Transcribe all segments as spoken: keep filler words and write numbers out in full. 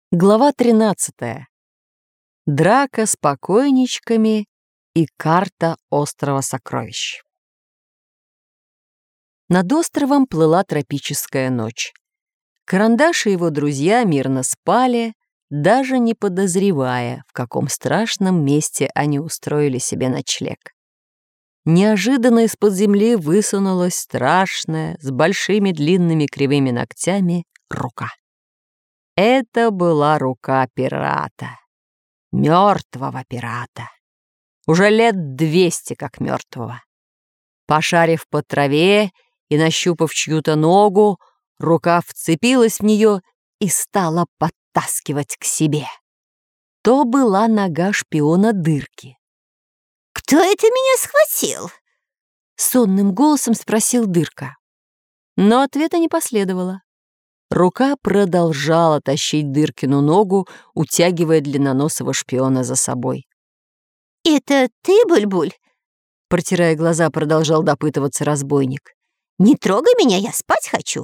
Глава тринадцатая. Драка с покойничками и карта острова сокровищ. Над островом плыла тропическая ночь. Карандаш и его друзья мирно спали, даже не подозревая, в каком страшном месте они устроили себе ночлег. Неожиданно из-под земли высунулась страшная, с большими длинными кривыми ногтями, рука. Это была рука пирата. Мертвого пирата. Уже лет двести как мертвого. Пошарив по траве и нащупав чью-то ногу, рука вцепилась в нее и стала подтаскивать к себе. То была нога шпиона Дырки. «Кто это меня схватил?» — сонным голосом спросил Дырка. Но ответа не последовало. Рука продолжала тащить Дыркину ногу, утягивая длинноносого шпиона за собой. «Это ты, Буль-Буль?» — протирая глаза, продолжал допытываться разбойник. «Не трогай меня, я спать хочу».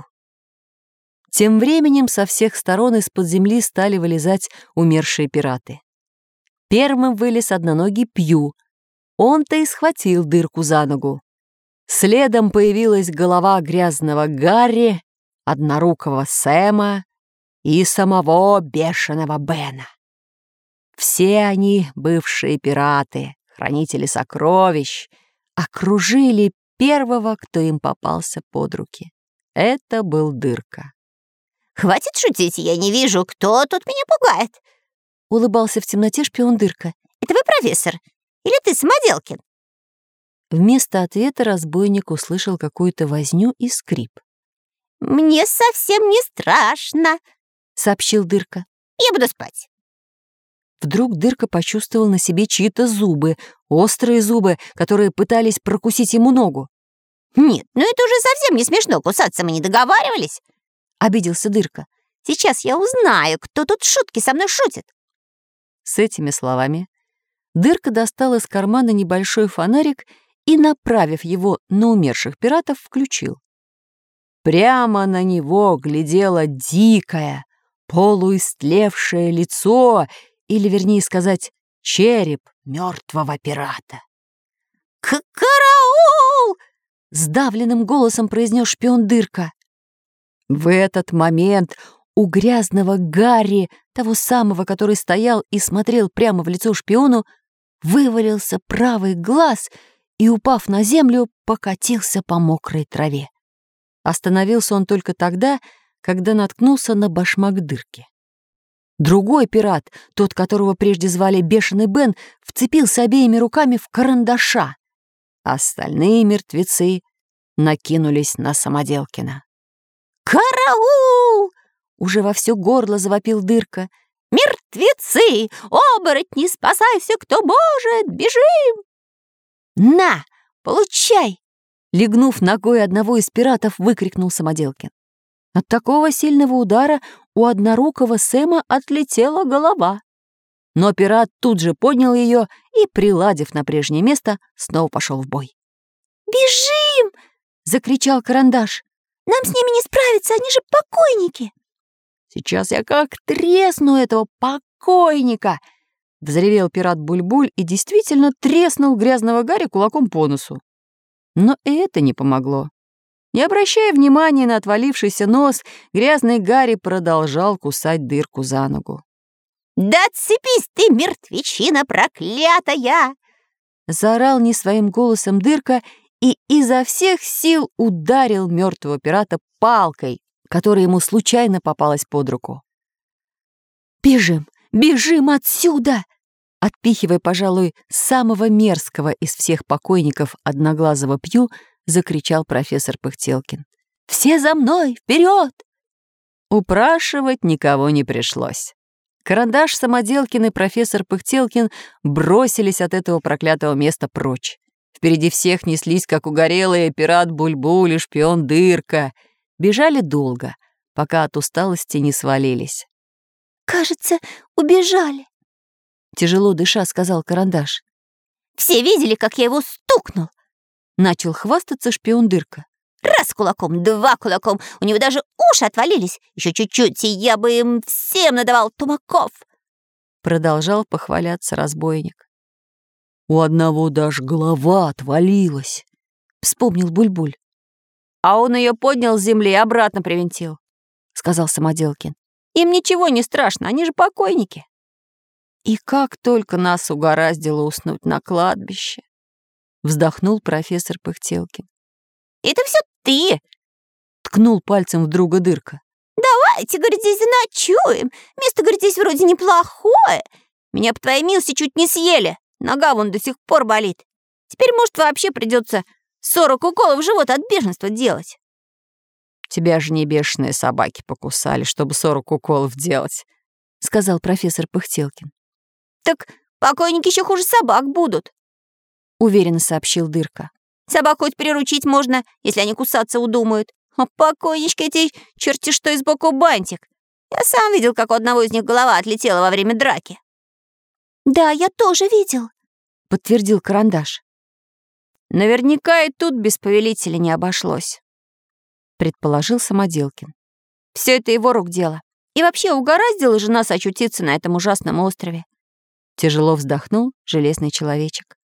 Тем временем со всех сторон из-под земли стали вылезать умершие пираты. Первым вылез одноногий Пью. Он-то и схватил Дырку за ногу. Следом появилась голова грязного Гарри, однорукого Сэма и самого бешеного Бена. Все они, бывшие пираты, хранители сокровищ, окружили первого, кто им попался под руки. Это был Дырка. «Хватит шутить, я не вижу, кто тут меня пугает!» — улыбался в темноте шпион Дырка. «Это вы, профессор? Или ты, Самоделкин?» Вместо ответа разбойник услышал какую-то возню и скрип. «Мне совсем не страшно», — сообщил Дырка. «Я буду спать». Вдруг Дырка почувствовал на себе чьи-то зубы, острые зубы, которые пытались прокусить ему ногу. «Нет, ну это уже совсем не смешно, кусаться мы не договаривались», — обиделся Дырка. «Сейчас я узнаю, кто тут шутки со мной шутит». С этими словами Дырка достал из кармана небольшой фонарик и, направив его на умерших пиратов, включил. Прямо на него глядело дикое, полуистлевшее лицо, или, вернее сказать, череп мертвого пирата. «К-караул!» — сдавленным голосом произнес шпион Дырка. В этот момент у грязного Гарри, того самого, который стоял и смотрел прямо в лицо шпиону, вывалился правый глаз и, упав на землю, покатился по мокрой траве. Остановился он только тогда, когда наткнулся на башмак Дырки. Другой пират, тот, которого прежде звали Бешеный Бен, вцепился обеими руками в карандаша. Остальные мертвецы накинулись на Самоделкина. «Караул!» — уже во все горло завопил Дырка. «Мертвецы! Оборотни, спасайся, кто может! Бежим!» «На, получай!» — легнув ногой одного из пиратов, выкрикнул Самоделкин. От такого сильного удара у однорукого Сэма отлетела голова. Но пират тут же поднял ее и, приладив на прежнее место, снова пошел в бой. «Бежим!» — закричал Карандаш. «Нам с ними не справиться, они же покойники!» «Сейчас я как тресну этого покойника!» — взревел пират Буль-Буль и действительно треснул грязного Гарри кулаком по носу. Но и это не помогло. Не обращая внимания на отвалившийся нос, грязный Гарри продолжал кусать Дырку за ногу. «Да отцепись ты, мертвечина проклятая!» — заорал не своим голосом Дырка и изо всех сил ударил мертвого пирата палкой, которая ему случайно попалась под руку. «Бежим! Бежим отсюда!» Отпихивая, пожалуй, самого мерзкого из всех покойников одноглазого Пью, закричал профессор Пыхтелкин. «Все за мной! Вперед!» Упрашивать никого не пришлось. Карандаш, Самоделкин и профессор Пыхтелкин бросились от этого проклятого места прочь. Впереди всех неслись, как угорелые, пират Буль-Буль и шпион Дырка. Бежали долго, пока от усталости не свалились. «Кажется, убежали», — тяжело дыша сказал Карандаш. «Все видели, как я его стукнул?» Начал хвастаться шпион Дырка. Раз кулаком, два кулаком, у него даже уши отвалились. Еще чуть-чуть, и я бы им всем надавал тумаков. Продолжал похваляться разбойник. У одного даже голова отвалилась, вспомнил Бульбуль. А он ее поднял с земли и обратно привинтил, сказал Самоделкин. Им ничего не страшно, они же покойники. И как только нас угораздило уснуть на кладбище, вздохнул профессор Пыхтелкин. Это все ты, ткнул пальцем в друга Дырка. Давайте, говорит, здесь заночуем. Место, говорит, здесь вроде неплохое. Меня по твоей милости чуть не съели. Нога вон до сих пор болит. Теперь, может, вообще придется сорок уколов в живот от бешенства делать. Тебя же не бешеные собаки покусали, чтобы сорок уколов делать, сказал профессор Пыхтелкин. Так покойники еще хуже собак будут, уверенно сообщил Дырка. Собак хоть приручить можно, если они кусаться удумают. А покойнички эти черти что и сбоку бантик. Я сам видел, как у одного из них голова отлетела во время драки. Да, я тоже видел, подтвердил Карандаш. Наверняка и тут без повелителя не обошлось, предположил Самоделкин. Все это его рук дело. И вообще угораздило же нас очутиться на этом ужасном острове. Тяжело вздохнул железный человечек.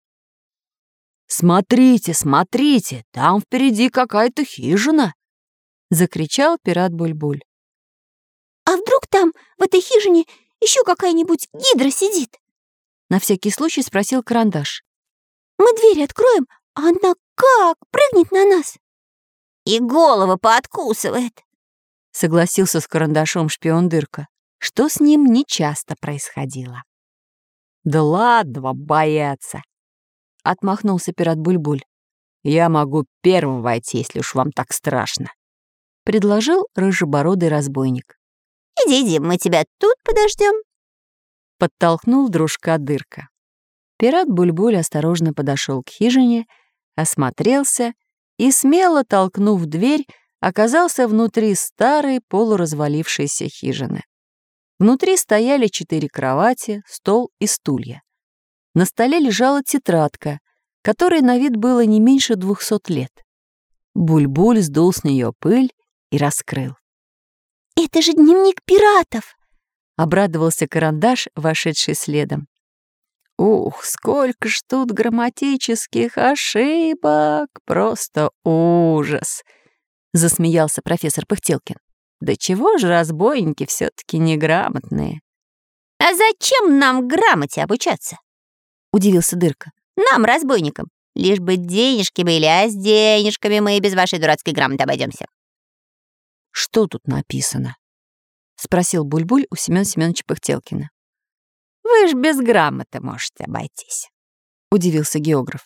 «Смотрите, смотрите, там впереди какая-то хижина!» — закричал пират Бульбуль. «А вдруг там, в этой хижине, еще какая-нибудь гидра сидит?» — на всякий случай спросил Карандаш. «Мы двери откроем, а она как прыгнет на нас!» «И голову пооткусывает!» — согласился с Карандашом шпион Дырка, что с ним нечасто происходило. «Да ладно вам бояться!» — отмахнулся пират Бульбуль. «Я могу первым войти, если уж вам так страшно», — предложил рыжебородый разбойник. «Иди, иди, мы тебя тут подождем», — подтолкнул дружка Дырка. Пират Бульбуль осторожно подошел к хижине, осмотрелся и, смело толкнув дверь, оказался внутри старой полуразвалившейся хижины. Внутри стояли четыре кровати, стол и стулья. На столе лежала тетрадка, которой на вид было не меньше двухсот лет. Бульбуль сдул с нее пыль и раскрыл. «Это же дневник пиратов!» — обрадовался Карандаш, вошедший следом. «Ух, сколько ж тут грамматических ошибок! Просто ужас!» — засмеялся профессор Пыхтелкин. «Да чего же разбойники все-таки неграмотные?» «А зачем нам грамоте обучаться?» — удивился Дырка. «Нам, разбойникам, лишь бы денежки были, а с денежками мы и без вашей дурацкой грамоты обойдемся». «Что тут написано?» — спросил Бульбуль у Семёна Семёновича Пыхтелкина. «Вы ж без грамоты можете обойтись», — удивился географ.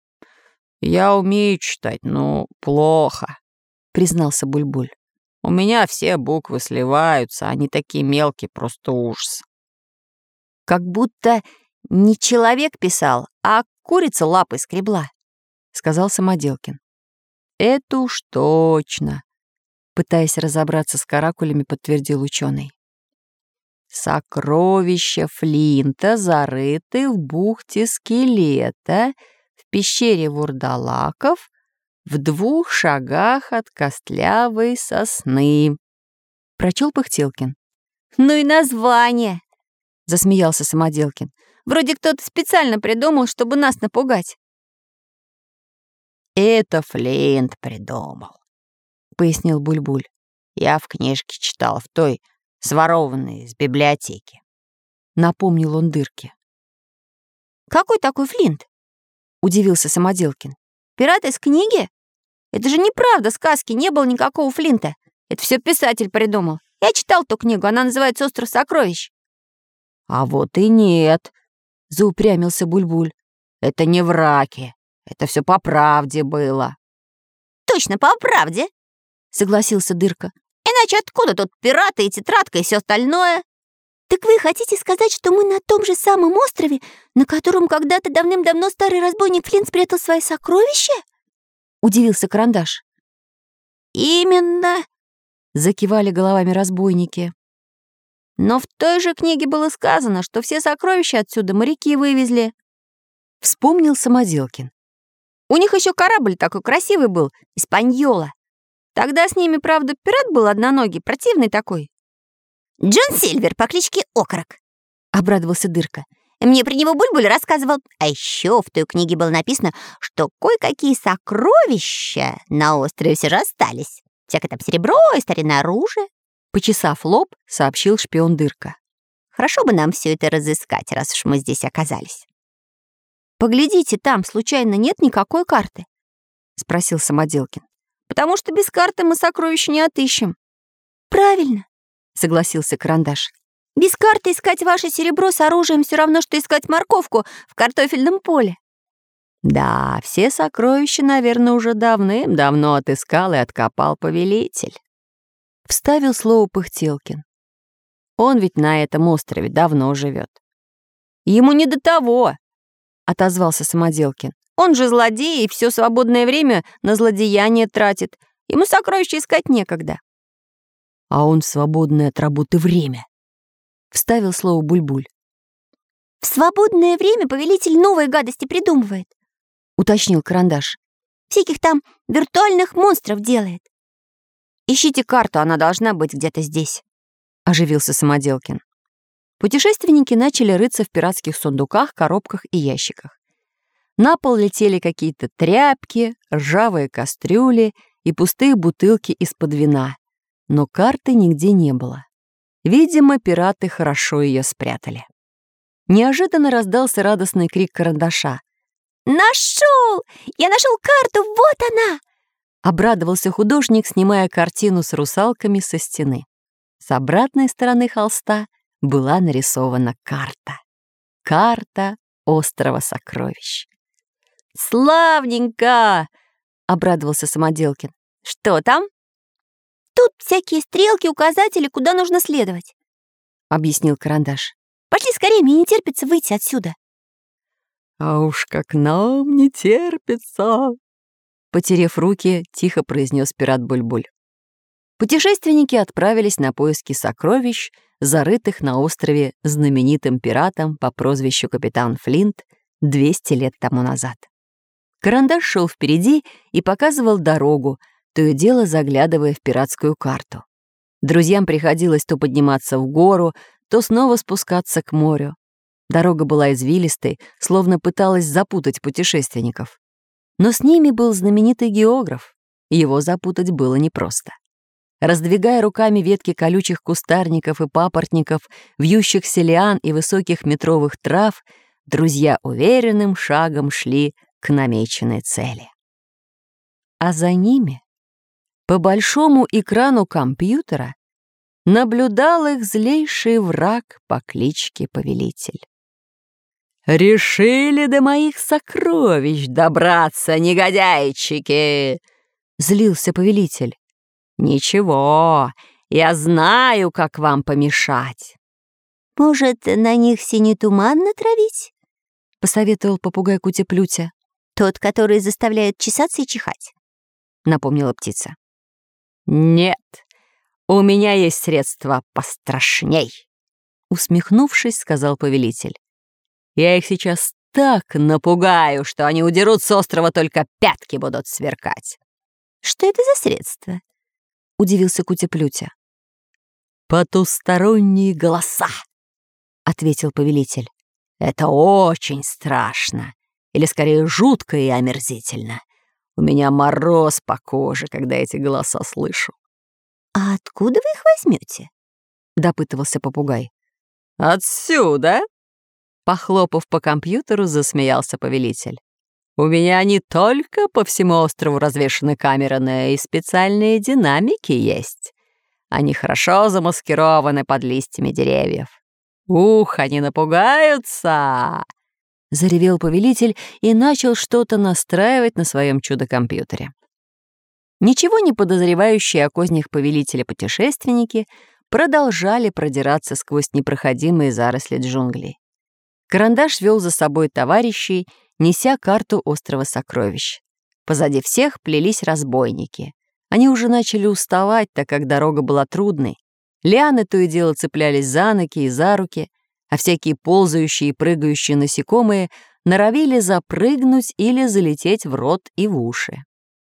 «Я умею читать, но плохо», — признался Бульбуль. «У меня все буквы сливаются, они такие мелкие, просто ужас». «Как будто не человек писал, а курица лапой скребла», — сказал Самоделкин. «Это уж точно», — пытаясь разобраться с каракулями, подтвердил ученый. «Сокровища Флинта зарыты в бухте Скелета, в пещере вурдалаков, в двух шагах от костлявой сосны», — прочел Пыхтелкин. «Ну и название», — засмеялся Самоделкин. «Вроде кто-то специально придумал, чтобы нас напугать». «Это Флинт придумал», — пояснил Бульбуль. «Я в книжке читал, в той, сворованной из библиотеки», — напомнил он Дырке. «Какой такой Флинт?» — удивился Самоделкин. «Пират из книги? Это же неправда, сказки, не было никакого Флинта. Это все писатель придумал. Я читал ту книгу, она называется «Остров сокровищ». «А вот и нет», — заупрямился Бульбуль. «Это не враки, это все по правде было». «Точно, по правде», — согласился Дырка. «Иначе откуда тут пираты и тетрадка и все остальное?» «Так вы хотите сказать, что мы на том же самом острове, на котором когда-то давным-давно старый разбойник Флинт спрятал свои сокровища?» — удивился Карандаш. «Именно», — закивали головами разбойники. «Но в той же книге было сказано, что все сокровища отсюда моряки вывезли», — вспомнил Самоделкин. У них еще корабль такой красивый был, Испаньола. Тогда с ними, правда, пират был одноногий, противный такой. Джон Сильвер по кличке Окорок, обрадовался Дырка. Мне про него Буль-Буль рассказывал. А еще в той книге было написано, что кое-какие сокровища на острове все же остались. Всякое там серебро и старинное оружие. Почесав лоб, сообщил шпион Дырка. Хорошо бы нам все это разыскать, раз уж мы здесь оказались. «Поглядите, там случайно нет никакой карты?» — спросил Самоделкин. «Потому что без карты мы сокровища не отыщем». «Правильно», — согласился Карандаш. «Без карты искать ваше серебро с оружием все равно, что искать морковку в картофельном поле». Да, все сокровища, наверное, уже давным-давно отыскал и откопал повелитель. Вставил слово Пыхтелкин. Он ведь на этом острове давно живет. «Ему не до того», — отозвался Самоделкин. «Он же злодей и все свободное время на злодеяние тратит. Ему сокровища искать некогда». «А он в свободное от работы время», — вставил слово Буль-Буль. «В свободное время повелитель новые гадости придумывает», — уточнил Карандаш. «Всяких там виртуальных монстров делает». «Ищите карту, она должна быть где-то здесь», — оживился Самоделкин. Путешественники начали рыться в пиратских сундуках, коробках и ящиках. На пол летели какие-то тряпки, ржавые кастрюли и пустые бутылки из-под вина. Но карты нигде не было. Видимо, пираты хорошо ее спрятали. Неожиданно раздался радостный крик Карандаша. «Нашел! Я нашел карту! Вот она!» Обрадовался художник, снимая картину с русалками со стены. С обратной стороны холста была нарисована карта. Карта острова сокровищ. «Славненько!» — обрадовался Самоделкин. «Что там?» «Тут всякие стрелки, указатели, куда нужно следовать», — объяснил Карандаш. «Пошли скорее, мне не терпится выйти отсюда». «А уж как нам не терпится!» Потерев руки, тихо произнес пират Буль-Буль. Путешественники отправились на поиски сокровищ, зарытых на острове знаменитым пиратом по прозвищу Капитан Флинт двести лет тому назад. Карандаш шел впереди и показывал дорогу, то и дело заглядывая в пиратскую карту. Друзьям приходилось то подниматься в гору, то снова спускаться к морю. Дорога была извилистой, словно пыталась запутать путешественников. Но с ними был знаменитый географ. Его запутать было непросто. Раздвигая руками ветки колючих кустарников и папоротников, вьющихся лиан и высоких метровых трав, друзья уверенным шагом шли к намеченной цели. А за ними, по большому экрану компьютера, наблюдал их злейший враг по кличке Повелитель. «Решили до моих сокровищ добраться, негодяйчики!» — злился Повелитель. «Ничего, я знаю, как вам помешать». «Может, на них синий туман натравить?» — посоветовал попугай Кутя-Плютя. «Тот, который заставляет чесаться и чихать», — напомнила птица. «Нет, у меня есть средства пострашней», — усмехнувшись, сказал Повелитель. «Я их сейчас так напугаю, что они удерут с острова, только пятки будут сверкать». «Что это за средства?» — удивился Кутя-Плютя. «Потусторонние голоса», — ответил Повелитель. «Это очень страшно, или скорее жутко и омерзительно. У меня мороз по коже, когда эти голоса слышу». «А откуда вы их возьмете?» — допытывался попугай. «Отсюда?» — похлопав по компьютеру, засмеялся Повелитель. «У меня не только по всему острову развешаны камеры, но и специальные динамики есть. Они хорошо замаскированы под листьями деревьев. Ух, они напугаются!» Заревел Повелитель и начал что-то настраивать на своем чудо-компьютере. Ничего не подозревающие о кознях Повелителя путешественники продолжали продираться сквозь непроходимые заросли джунглей. Карандаш вел за собой товарищей, неся карту острова сокровищ. Позади всех плелись разбойники. Они уже начали уставать, так как дорога была трудной. Лианы то и дело цеплялись за ноги и за руки, а всякие ползающие и прыгающие насекомые норовили запрыгнуть или залететь в рот и в уши.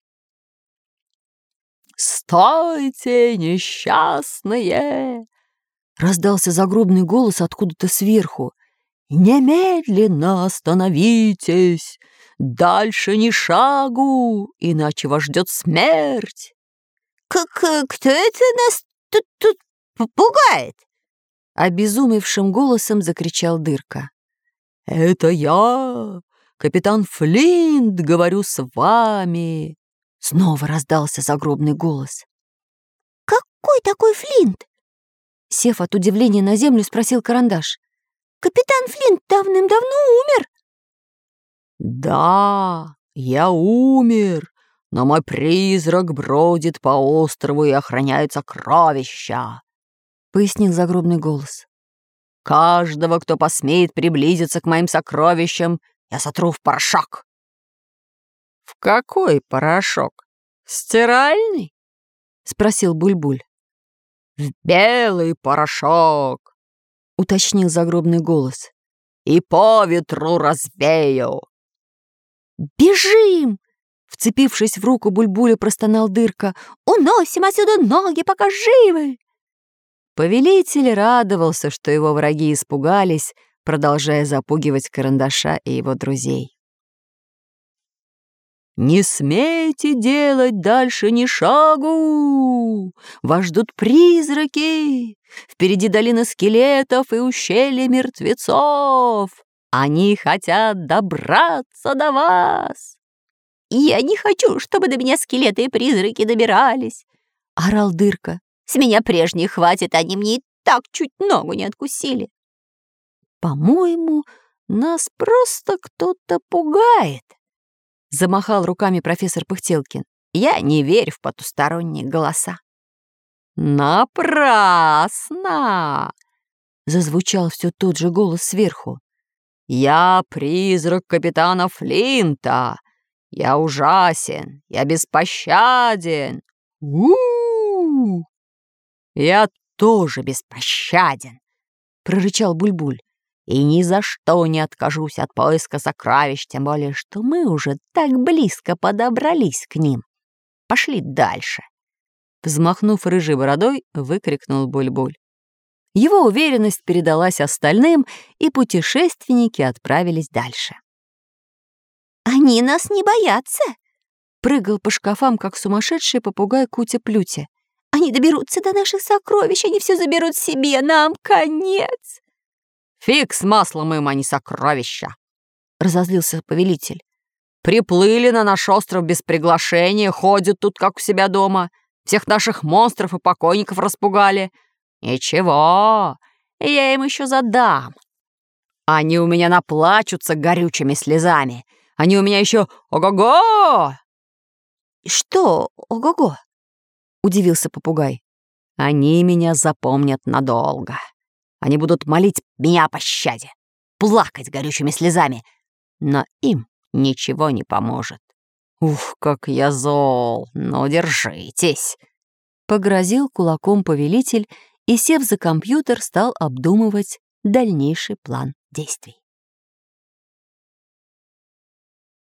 «Стойте, несчастные!» — раздался загробный голос откуда-то сверху. «Немедленно остановитесь! Дальше ни шагу, иначе вас ждет смерть!» Как кто это нас тут, тут пугает?» — обезумевшим голосом закричал Дырка. «Это я, капитан Флинт, говорю с вами!» Снова раздался загробный голос. «Какой такой Флинт?» Сев от удивления на землю, спросил Карандаш. «Капитан Флинт давным-давно умер». «Да, я умер, но мой призрак бродит по острову и охраняет сокровища», — пояснил загробный голос. «Каждого, кто посмеет приблизиться к моим сокровищам, я сотру в порошок». «В какой порошок? Стиральный?» — спросил Буль-Буль. «В белый порошок», — уточнил загробный голос. «И по ветру развею». «Бежим!» — вцепившись в руку Буль-Буля, простонал Дырка. «Уносим отсюда ноги, пока живы!» Повелитель радовался, что его враги испугались, продолжая запугивать Карандаша и его друзей. «Не смейте делать дальше ни шагу! Вас ждут призраки! Впереди долина скелетов и ущелье мертвецов! Они хотят добраться до вас!» «Я не хочу, чтобы до меня скелеты и призраки добирались!» — орал Дырка. «С меня прежних хватит, они мне и так чуть ногу не откусили!» «По-моему, нас просто кто-то пугает!» — замахал руками профессор Пыхтелкин. «Я не верю в потусторонние голоса». «Напрасно!» — зазвучал все тот же голос сверху. «Я призрак капитана Флинта. Я ужасен, я беспощаден. У-у-у!» «Я тоже беспощаден!» — прорычал Буль-Буль. «И ни за что не откажусь от поиска сокровищ, тем более, что мы уже так близко подобрались к ним. Пошли дальше!» Взмахнув рыжей бородой, выкрикнул Буль-Буль. Его уверенность передалась остальным, и путешественники отправились дальше. «Они нас не боятся!» — прыгал по шкафам, как сумасшедший попугай Кутя-Плютя. «Они доберутся до наших сокровищ, они все заберут себе, нам конец!» «Фиг с маслом им, а не сокровища!» — разозлился повелитель. «Приплыли на наш остров без приглашения, ходят тут, как у себя дома. Всех наших монстров и покойников распугали. Ничего, я им еще задам. Они у меня наплачутся горючими слезами. Они у меня еще ого-го!» «Что ого-го?» — удивился попугай. «Они меня запомнят надолго. Они будут молить меня о пощаде, плакать горючими слезами, но им ничего не поможет. Ух, как я зол, ну держитесь!» Погрозил кулаком повелитель и, сев за компьютер, стал обдумывать дальнейший план действий.